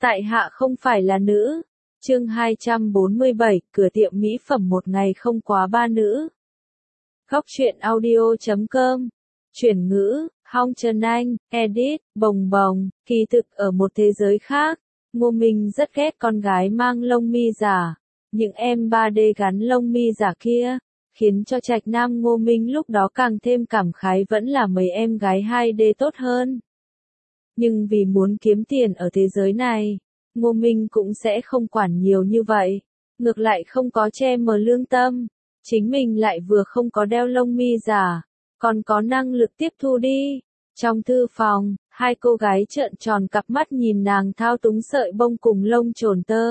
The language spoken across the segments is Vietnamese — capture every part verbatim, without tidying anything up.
Tại hạ không phải là nữ. Chương hai trăm bốn mươi bảy, cửa tiệm mỹ phẩm một ngày không quá ba nữ. Góc truyện audio chấm com. Chuyển ngữ, Hong Trần Anh, edit, bồng bồng, kỳ thực ở một thế giới khác, Ngô Minh rất ghét con gái mang lông mi giả. Những em ba D gắn lông mi giả kia, khiến cho trạch nam Ngô Minh lúc đó càng thêm cảm khái vẫn là mấy em gái hai D tốt hơn. Nhưng vì muốn kiếm tiền ở thế giới này, Ngô Minh cũng sẽ không quản nhiều như vậy, ngược lại không có che mờ lương tâm, chính mình lại vừa không có đeo lông mi giả, còn có năng lực tiếp thu đi. Trong thư phòng, hai cô gái trợn tròn cặp mắt nhìn nàng thao túng sợi bông cùng lông trồn tơ.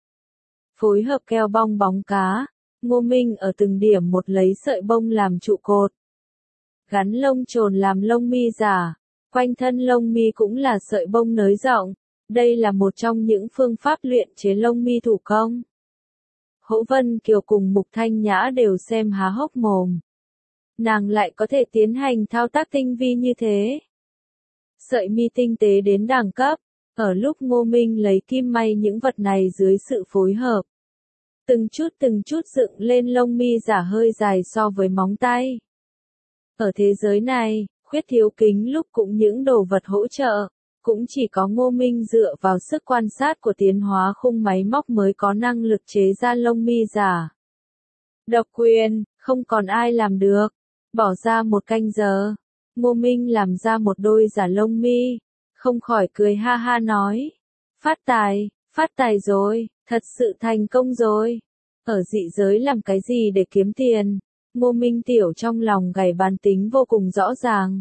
Phối hợp keo bong bóng cá, Ngô Minh ở từng điểm một lấy sợi bông làm trụ cột. Gắn lông trồn làm lông mi giả, quanh thân lông mi cũng là sợi bông nới rộng. Đây là một trong những phương pháp luyện chế lông mi thủ công. Hỗ Vân Kiều cùng Mục Thanh Nhã đều xem há hốc mồm. Nàng lại có thể tiến hành thao tác tinh vi như thế. Sợi mi tinh tế đến đẳng cấp, ở lúc Ngô Minh lấy kim may những vật này dưới sự phối hợp. Từng chút từng chút dựng lên lông mi giả hơi dài so với móng tay. Ở thế giới này, khuyết thiếu kính lúc cũng những đồ vật hỗ trợ. Cũng chỉ có Ngô Minh dựa vào sức quan sát của tiến hóa khung máy móc mới có năng lực chế ra lông mi giả. Độc quyền, không còn ai làm được. Bỏ ra một canh giờ, Ngô Minh làm ra một đôi giả lông mi, không khỏi cười ha ha nói. Phát tài, phát tài rồi, thật sự thành công rồi. Ở dị giới làm cái gì để kiếm tiền? Ngô Minh tiểu trong lòng gảy bàn tính vô cùng rõ ràng.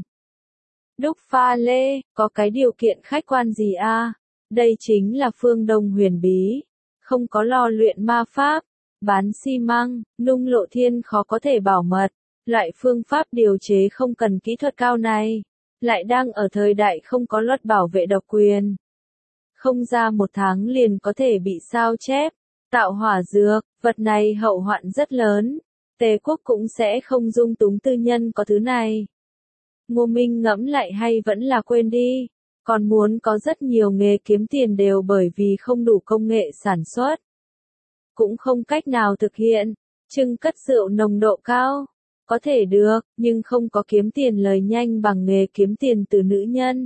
Đúc pha lê, có cái điều kiện khách quan gì a? À? Đây chính là phương Đông huyền bí, không có lò luyện ma pháp, bán xi măng, nung lộ thiên khó có thể bảo mật, loại phương pháp điều chế không cần kỹ thuật cao này, lại đang ở thời đại không có luật bảo vệ độc quyền. Không ra một tháng liền có thể bị sao chép, tạo hỏa dược, vật này hậu hoạn rất lớn, Tề quốc cũng sẽ không dung túng tư nhân có thứ này. Ngô Minh ngẫm lại hay vẫn là quên đi, còn muốn có rất nhiều nghề kiếm tiền đều bởi vì không đủ công nghệ sản xuất. Cũng không cách nào thực hiện, trưng cất rượu nồng độ cao, có thể được, nhưng không có kiếm tiền lời nhanh bằng nghề kiếm tiền từ nữ nhân.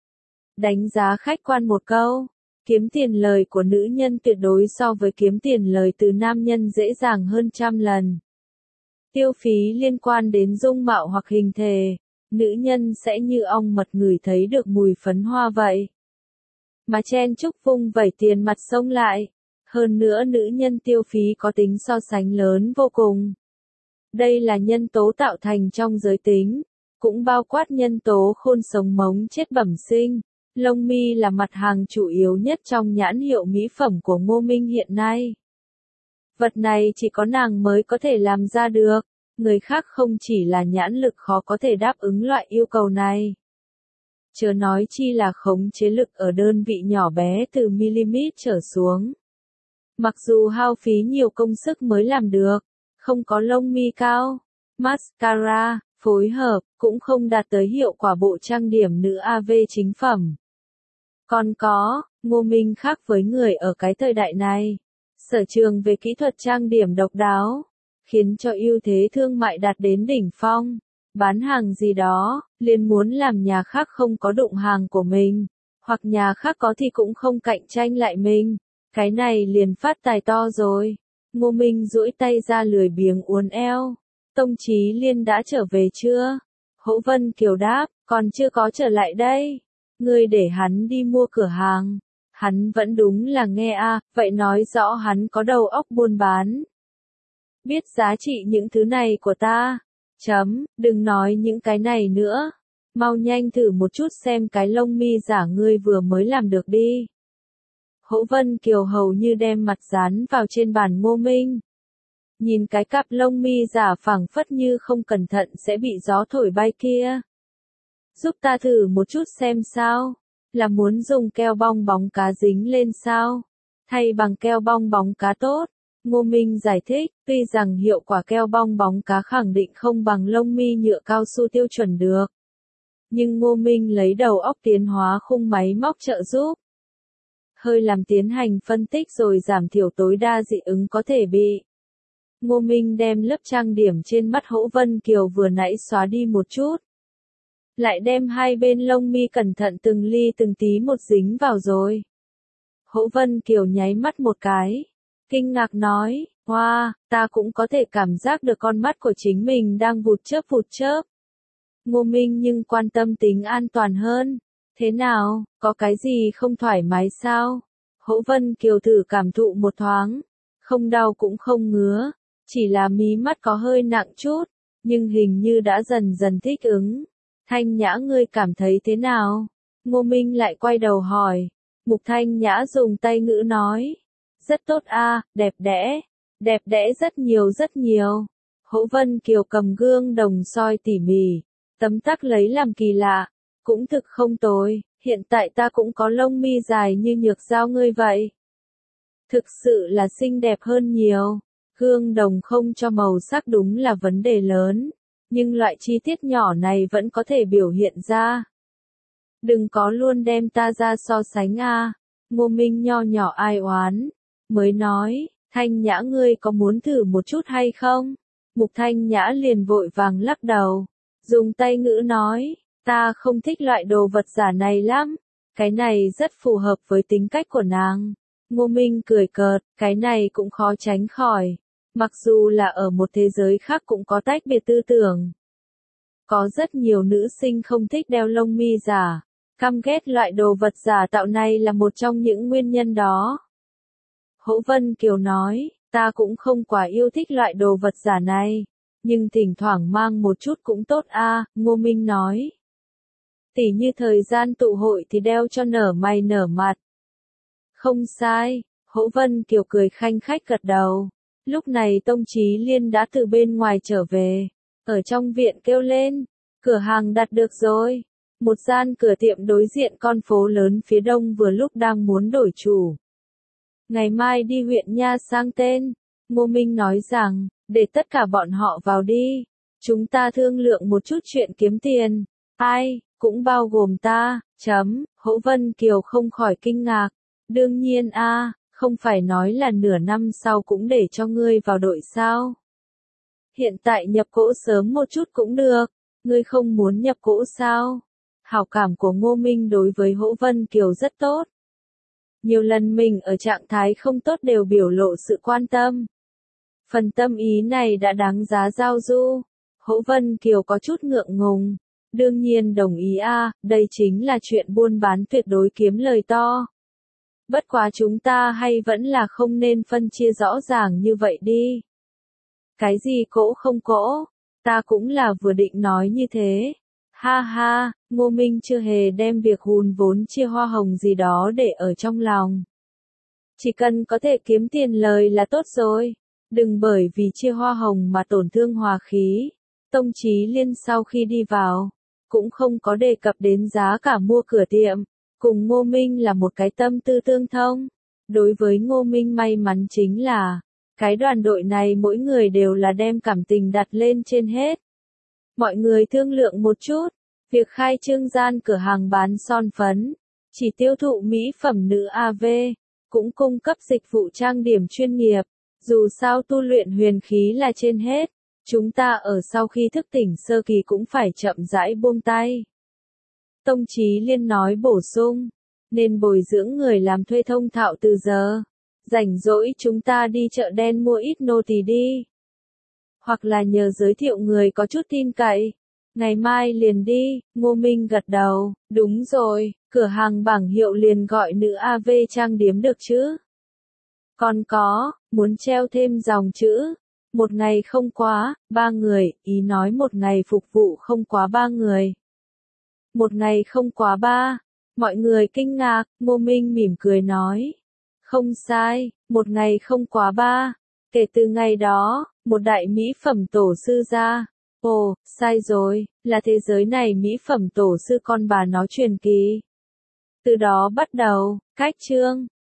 Đánh giá khách quan một câu, kiếm tiền lời của nữ nhân tuyệt đối so với kiếm tiền lời từ nam nhân dễ dàng hơn trăm lần. Tiêu phí liên quan đến dung mạo hoặc hình thể. Nữ nhân sẽ như ong mật ngửi thấy được mùi phấn hoa vậy. Mà chen chúc vung vẩy tiền mặt xông lại. Hơn nữa nữ nhân tiêu phí có tính so sánh lớn vô cùng. Đây là nhân tố tạo thành trong giới tính. Cũng bao quát nhân tố khôn sống mống chết bẩm sinh. Lông mi là mặt hàng chủ yếu nhất trong nhãn hiệu mỹ phẩm của Ngô Minh hiện nay. Vật này chỉ có nàng mới có thể làm ra được. Người khác không chỉ là nhãn lực khó có thể đáp ứng loại yêu cầu này. Chớ nói chi là khống chế lực ở đơn vị nhỏ bé từ mm trở xuống. Mặc dù hao phí nhiều công sức mới làm được, không có lông mi cao, mascara, phối hợp, cũng không đạt tới hiệu quả bộ trang điểm nữ a vê chính phẩm. Còn có, Ngô Minh khác với người ở cái thời đại này. Sở trường về kỹ thuật trang điểm độc đáo. Khiến cho ưu thế thương mại đạt đến đỉnh phong, bán hàng gì đó, liền muốn làm nhà khác không có đụng hàng của mình, hoặc nhà khác có thì cũng không cạnh tranh lại mình, cái này liền phát tài to rồi. Ngô Minh duỗi tay ra lười biếng uốn eo. Tông Chí Liên đã trở về chưa? Hỗ Vân Kiều đáp, còn chưa có trở lại đây. Ngươi để hắn đi mua cửa hàng. Hắn vẫn đúng là nghe a, à, vậy nói rõ hắn có đầu óc buôn bán. Biết giá trị những thứ này của ta. Chấm, đừng nói những cái này nữa. Mau nhanh thử một chút xem cái lông mi giả ngươi vừa mới làm được đi. Hỗ Vân Kiều hầu như đem mặt dán vào trên bàn Ngô Minh. Nhìn cái cặp lông mi giả phẳng phất như không cẩn thận sẽ bị gió thổi bay kia. Giúp ta thử một chút xem sao. Là muốn dùng keo bong bóng cá dính lên sao? Thay bằng keo bong bóng cá tốt. Ngô Minh giải thích, tuy rằng hiệu quả keo bong bóng cá khẳng định không bằng lông mi nhựa cao su tiêu chuẩn được. Nhưng Ngô Minh lấy đầu óc tiến hóa khung máy móc trợ giúp. hơi làm tiến hành phân tích rồi giảm thiểu tối đa dị ứng có thể bị. Ngô Minh đem lớp trang điểm trên mắt Hỗ Vân Kiều vừa nãy xóa đi một chút. Lại đem hai bên lông mi cẩn thận từng ly từng tí một dính vào rồi. Hỗ Vân Kiều nháy mắt một cái. Kinh ngạc nói, hoa, wow, ta cũng có thể cảm giác được con mắt của chính mình đang vụt chớp vụt chớp. Ngô Minh nhưng quan tâm tính an toàn hơn. Thế nào, có cái gì không thoải mái sao? Hỗ Vân Kiều thử cảm thụ một thoáng. Không đau cũng không ngứa. Chỉ là mí mắt có hơi nặng chút. Nhưng hình như đã dần dần thích ứng. Thanh Nhã ngươi cảm thấy thế nào? Ngô Minh lại quay đầu hỏi. Mục Thanh Nhã dùng tay ngữ nói. Rất tốt a, đẹp đẽ. Đẹp đẽ rất nhiều rất nhiều. Hỗ Vân Kiều cầm gương đồng soi tỉ mỉ. Tấm tắc lấy làm kỳ lạ. Cũng thực không tồi, hiện tại ta cũng có lông mi dài như nhược dao ngươi vậy. Thực sự là xinh đẹp hơn nhiều. Gương đồng không cho màu sắc đúng là vấn đề lớn. Nhưng loại chi tiết nhỏ này vẫn có thể biểu hiện ra. Đừng có luôn đem ta ra so sánh a. Ngô Minh nho nhỏ ai oán. Mới nói, Thanh Nhã ngươi có muốn thử một chút hay không? Mục Thanh Nhã liền vội vàng lắc đầu. Dùng tay ngữ nói. Ta không thích loại đồ vật giả này lắm. Cái này rất phù hợp với tính cách của nàng. Ngô Minh cười cợt, cái này cũng khó tránh khỏi. Mặc dù là ở một thế giới khác cũng có tách biệt tư tưởng. Có rất nhiều nữ sinh không thích đeo lông mi giả. Căm ghét loại đồ vật giả tạo này là một trong những nguyên nhân đó. Hỗ Vân Kiều nói, ta cũng không quá yêu thích loại đồ vật giả này. Nhưng thỉnh thoảng mang một chút cũng tốt a. Ngô Minh nói. Tỉ như thời gian tụ hội thì đeo cho nở mày nở mặt. Không sai, Hỗ Vân Kiều cười khanh khách gật đầu. Lúc này Tông Chí Liên đã từ bên ngoài trở về. Ở trong viện kêu lên, cửa hàng đặt được rồi. Một gian cửa tiệm đối diện con phố lớn phía đông vừa lúc đang muốn đổi chủ. Ngày mai đi huyện Nha sang tên. Ngô Minh nói rằng, để tất cả bọn họ vào đi. Chúng ta thương lượng một chút chuyện kiếm tiền. Ai? Cũng bao gồm ta, chấm, Hỗ Vân Kiều không khỏi kinh ngạc. Đương nhiên a, không phải nói là nửa năm sau cũng để cho ngươi vào đội sao. Hiện tại nhập cỗ sớm một chút cũng được, ngươi không muốn nhập cỗ sao? Hảo cảm của Ngô Minh đối với Hỗ Vân Kiều rất tốt. Nhiều lần mình ở trạng thái không tốt đều biểu lộ sự quan tâm. Phần tâm ý này đã đáng giá giao du. Hỗ Vân Kiều có chút ngượng ngùng. Đương nhiên đồng ý a, à, đây chính là chuyện buôn bán tuyệt đối kiếm lời to. Bất quá chúng ta hay vẫn là không nên phân chia rõ ràng như vậy đi. Cái gì cỗ không cỗ, ta cũng là vừa định nói như thế. Ha ha, Ngô Minh chưa hề đem việc hùn vốn chia hoa hồng gì đó để ở trong lòng. Chỉ cần có thể kiếm tiền lời là tốt rồi. Đừng bởi vì chia hoa hồng mà tổn thương hòa khí. Tông Chí Liên sau khi đi vào, cũng không có đề cập đến giá cả mua cửa tiệm. Cùng Ngô Minh là một cái tâm tư tương thông. Đối với Ngô Minh may mắn chính là, cái đoàn đội này mỗi người đều là đem cảm tình đặt lên trên hết. Mọi người thương lượng một chút, việc khai trương gian cửa hàng bán son phấn, chỉ tiêu thụ mỹ phẩm nữ a vê, cũng cung cấp dịch vụ trang điểm chuyên nghiệp. Dù sao tu luyện huyền khí là trên hết, chúng ta ở sau khi thức tỉnh sơ kỳ cũng phải chậm rãi buông tay. Tông Chí Liên nói bổ sung, nên bồi dưỡng người làm thuê thông thạo từ giờ. Rảnh rỗi chúng ta đi chợ đen mua ít nô tỳ đi. Hoặc là nhờ giới thiệu người có chút tin cậy. Ngày mai liền đi, Ngô Minh gật đầu, đúng rồi, cửa hàng bảng hiệu liền gọi nữ a vê trang điểm được chứ. Còn có, muốn treo thêm dòng chữ. Một ngày không quá, ba người, ý nói một ngày phục vụ không quá ba người. Một ngày không quá ba. Mọi người kinh ngạc, Ngô Minh mỉm cười nói. Không sai, một ngày không quá ba. Kể từ ngày đó, một đại mỹ phẩm tổ sư ra. Ồ, sai rồi, là thế giới này mỹ phẩm tổ sư con bà nó truyền kỳ. Từ đó bắt đầu, cách chương.